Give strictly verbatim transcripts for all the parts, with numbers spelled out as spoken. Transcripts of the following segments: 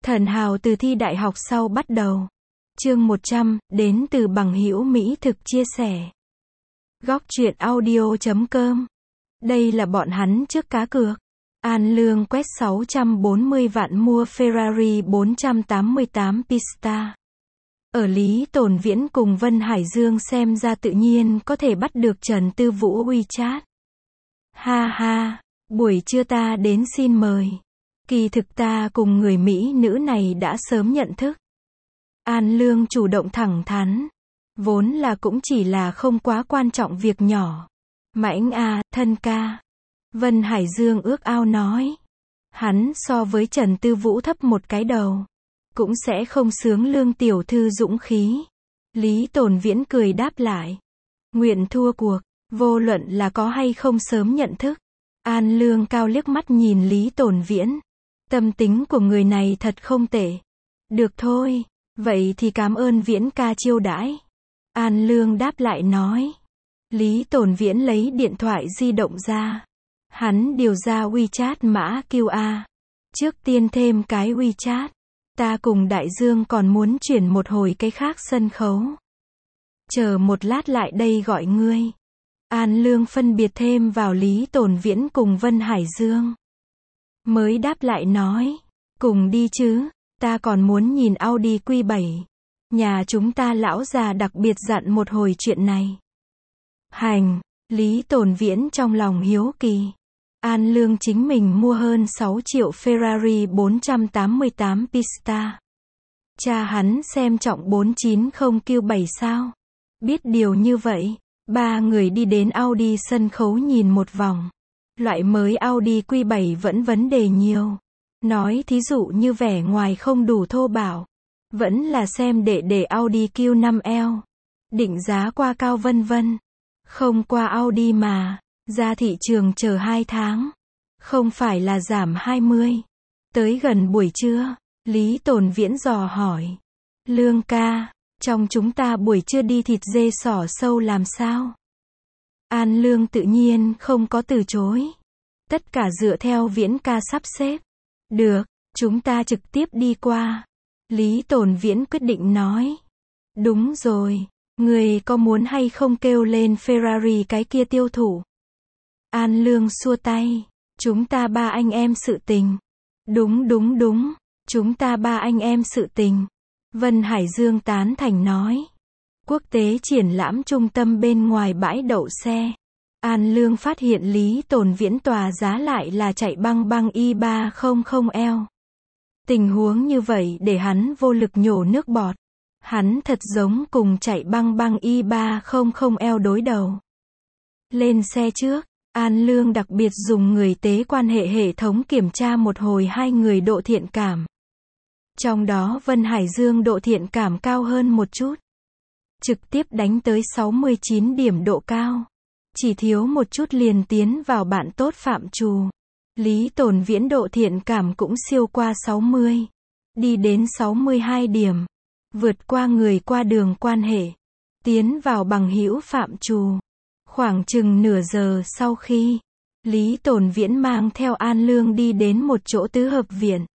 Thần hào từ thi đại học sau bắt đầu. Chương một trăm, đến từ bằng hữu Mỹ thực chia sẻ. Góc truyện audio chấm com. Đây là bọn hắn trước cá cược. An Lương quét sáu trăm bốn mươi vạn mua Ferrari bốn trăm tám mươi tám Pista. Ở Lý Tồn Viễn cùng Vân Hải Dương xem ra tự nhiên có thể bắt được Trần Tư Vũ WeChat. Ha ha, buổi trưa ta đến xin mời. Kỳ thực ta cùng người Mỹ nữ này đã sớm nhận thức. An Lương chủ động thẳng thắn. Vốn là cũng chỉ là không quá quan trọng việc nhỏ. Mãnh a, thân ca. Vân Hải Dương ước ao nói. Hắn so với Trần Tư Vũ thấp một cái đầu. Cũng sẽ không sướng Lương tiểu thư dũng khí. Lý Tồn Viễn cười đáp lại. Nguyện thua cuộc, vô luận là có hay không sớm nhận thức. An Lương cao liếc mắt nhìn Lý Tồn Viễn. Tâm tính của người này thật không tệ. Được thôi, vậy thì cảm ơn Viễn ca chiêu đãi. An Lương đáp lại nói. Lý Tồn Viễn lấy điện thoại di động ra. Hắn điều ra WeChat mã quy rờ. Trước tiên thêm cái WeChat. Ta cùng Đại Dương còn muốn chuyển một hồi cái khác sân khấu. Chờ một lát lại đây gọi ngươi. An Lương phân biệt thêm vào Lý Tồn Viễn cùng Vân Hải Dương. Mới đáp lại nói. Cùng đi chứ, ta còn muốn nhìn Audi Q bảy. Nhà chúng ta lão già đặc biệt dặn một hồi chuyện này. Hành, Lý Tồn Viễn trong lòng hiếu kỳ. An Lương chính mình mua hơn sáu triệu Ferrari bốn trăm tám mươi tám Pista. Cha hắn xem trọng bốn trăm chín mươi Q bảy sao? Biết điều như vậy, ba người đi đến Audi sân khấu nhìn một vòng. Loại mới Audi Q bảy vẫn vấn đề nhiều. Nói thí dụ như vẻ ngoài không đủ thô bạo. Vẫn là xem để để Audi Q năm L. Định giá qua cao vân vân. Không qua Audi mà. Ra thị trường chờ hai tháng. Không phải là giảm hai mươi. Tới gần buổi trưa, Lý Tồn Viễn dò hỏi. Lương ca, trong chúng ta buổi trưa đi thịt dê sỏ sâu làm sao? An Lương tự nhiên không có từ chối. Tất cả dựa theo Viễn ca sắp xếp. Được, chúng ta trực tiếp đi qua. Lý Tồn Viễn quyết định nói. Đúng rồi, người có muốn hay không kêu lên Ferrari cái kia tiêu thụ? An Lương xua tay. Chúng ta ba anh em sự tình. Đúng đúng đúng, chúng ta ba anh em sự tình. Vân Hải Dương tán thành nói. Quốc tế triển lãm trung tâm bên ngoài bãi đậu xe. An Lương phát hiện Lý Tồn Viễn tòa giá lại là chạy băng băng i ba trăm L. Tình huống như vậy để hắn vô lực nhổ nước bọt. Hắn thật giống cùng chạy băng băng i ba trăm L đối đầu. Lên xe trước, An Lương đặc biệt dùng người tế quan hệ hệ thống kiểm tra một hồi hai người độ thiện cảm. Trong đó Vân Hải Dương độ thiện cảm cao hơn một chút. Trực tiếp đánh tới sáu mươi chín điểm độ cao. Chỉ thiếu một chút liền tiến vào bạn tốt phạm trù. Lý Tồn Viễn độ thiện cảm cũng siêu qua sáu mươi. Đi đến sáu mươi hai điểm. Vượt qua người qua đường quan hệ. Tiến vào bằng hữu phạm trù. Khoảng chừng nửa giờ sau khi, Lý Tồn Viễn mang theo An Lương đi đến một chỗ tứ hợp viện.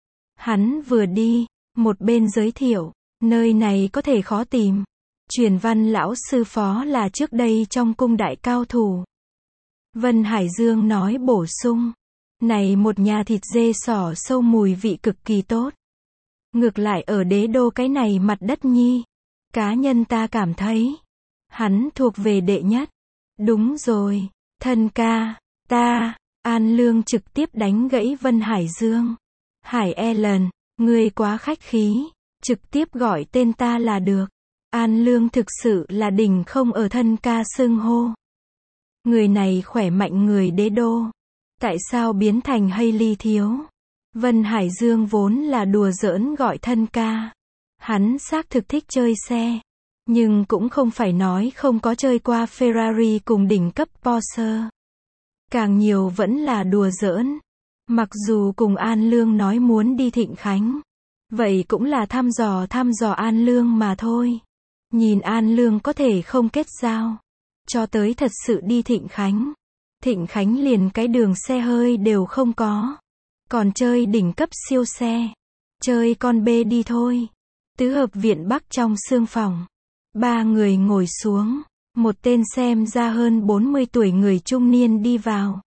Hắn vừa đi, một bên giới thiệu, nơi này có thể khó tìm. Truyền Văn lão sư phó là trước đây trong cung đại cao thủ. Vân Hải Dương nói bổ sung, này một nhà thịt dê sỏ sâu mùi vị cực kỳ tốt. Ngược lại ở đế đô cái này mặt đất nhi, cá nhân ta cảm thấy, hắn thuộc về đệ nhất. Đúng rồi, thân ca, ta, An Lương trực tiếp đánh gãy Vân Hải Dương. Hải Ellen, ngươi quá khách khí, trực tiếp gọi tên ta là được. An Lương thực sự là đỉnh không ở thân ca xưng hô. Người này khỏe mạnh người đế đô. Tại sao biến thành Hailey thiếu? Vân Hải Dương vốn là đùa giỡn gọi thân ca. Hắn xác thực thích chơi xe. Nhưng cũng không phải nói không có chơi qua Ferrari cùng đỉnh cấp Porsche. Càng nhiều vẫn là đùa giỡn. Mặc dù cùng An Lương nói muốn đi Thịnh Khánh. Vậy cũng là thăm dò thăm dò An Lương mà thôi. Nhìn An Lương có thể không kết giao. Cho tới thật sự đi Thịnh Khánh. Thịnh Khánh liền cái đường xe hơi đều không có. Còn chơi đỉnh cấp siêu xe. Chơi con bê đi thôi. Tứ hợp viện Bắc trong sương phòng. Ba người ngồi xuống. Một tên xem ra hơn bốn mươi tuổi người trung niên đi vào.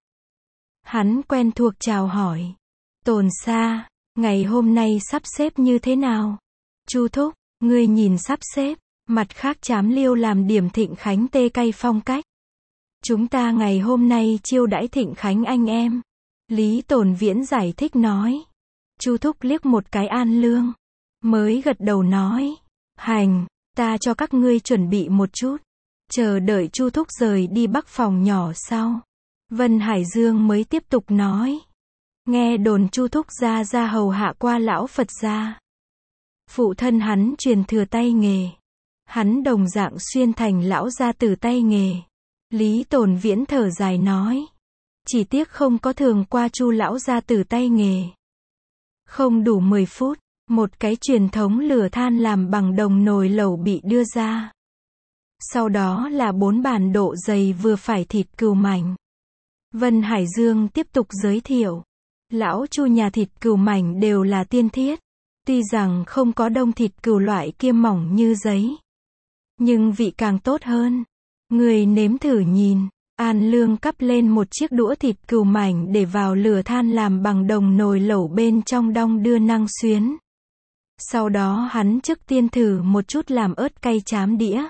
Hắn quen thuộc chào hỏi. Tồn Sa, ngày hôm nay sắp xếp như thế nào? Chu thúc, ngươi nhìn sắp xếp. Mặt khác Trám Liêu làm điểm Thịnh Khánh tê cay phong cách. Chúng ta ngày hôm nay chiêu đãi Thịnh Khánh anh em. Lý Tồn Viễn giải thích nói. Chu thúc liếc một cái An Lương. Mới gật đầu nói. Hành, ta cho các ngươi chuẩn bị một chút. Chờ đợi Chu thúc rời đi Bắc phòng nhỏ sau. Vân Hải Dương mới tiếp tục nói. Nghe đồn Chu thúc gia gia hầu hạ qua lão Phật gia. Phụ thân hắn truyền thừa tay nghề. Hắn đồng dạng xuyên thành lão gia tử tay nghề. Lý Tồn Viễn thở dài nói. Chỉ tiếc không có thường qua Chu lão gia tử tay nghề. Không đủ mười phút, một cái truyền thống lửa than làm bằng đồng nồi lẩu bị đưa ra. Sau đó là bốn bàn độ dày vừa phải thịt cừu mảnh. Vân Hải Dương tiếp tục giới thiệu. Lão Chu nhà thịt cừu mảnh đều là tiên thiết. Tuy rằng không có đông thịt cừu loại kia mỏng như giấy. Nhưng vị càng tốt hơn. Người nếm thử nhìn. An Lương cắp lên một chiếc đũa thịt cừu mảnh để vào lửa than làm bằng đồng nồi lẩu bên trong đong đưa năng xuyến. Sau đó hắn trước tiên thử một chút làm ớt cay chám đĩa.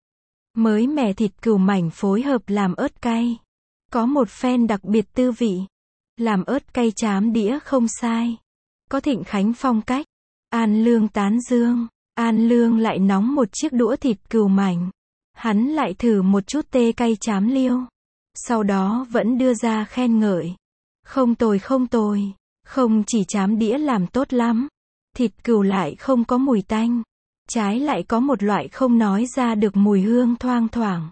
Mới mẻ thịt cừu mảnh phối hợp làm ớt cay. Có một phen đặc biệt tư vị. Làm ớt cay chám đĩa không sai. Có Thịnh Khánh phong cách. An Lương tán dương. An Lương lại nóng một chiếc đũa thịt cừu mảnh. Hắn lại thử một chút tê cay Trám Liêu. Sau đó vẫn đưa ra khen ngợi. Không tồi không tồi. Không chỉ chám đĩa làm tốt lắm. Thịt cừu lại không có mùi tanh. Trái lại có một loại không nói ra được mùi hương thoang thoảng.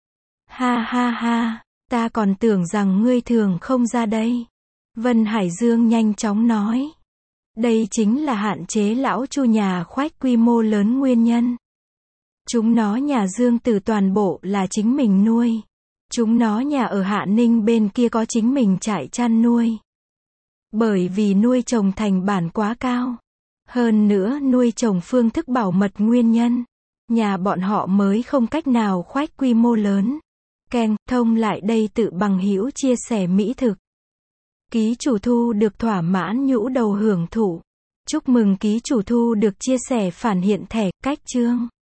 Ha ha ha, ta còn tưởng rằng ngươi thường không ra đây. Vân Hải Dương nhanh chóng nói. Đây chính là hạn chế lão Chu nhà khoách quy mô lớn nguyên nhân. Chúng nó nhà Dương Tử toàn bộ là chính mình nuôi. Chúng nó nhà ở Hạ Ninh bên kia có chính mình trại chăn nuôi. Bởi vì nuôi trồng thành bản quá cao. Hơn nữa nuôi trồng phương thức bảo mật nguyên nhân. Nhà bọn họ mới không cách nào khoách quy mô lớn. Keng, thông lại đây tự bằng hữu chia sẻ mỹ thực. Ký chủ thu được thỏa mãn nhũ đầu hưởng thụ. Chúc mừng ký chủ thu được chia sẻ phản hiện thẻ, cách chương.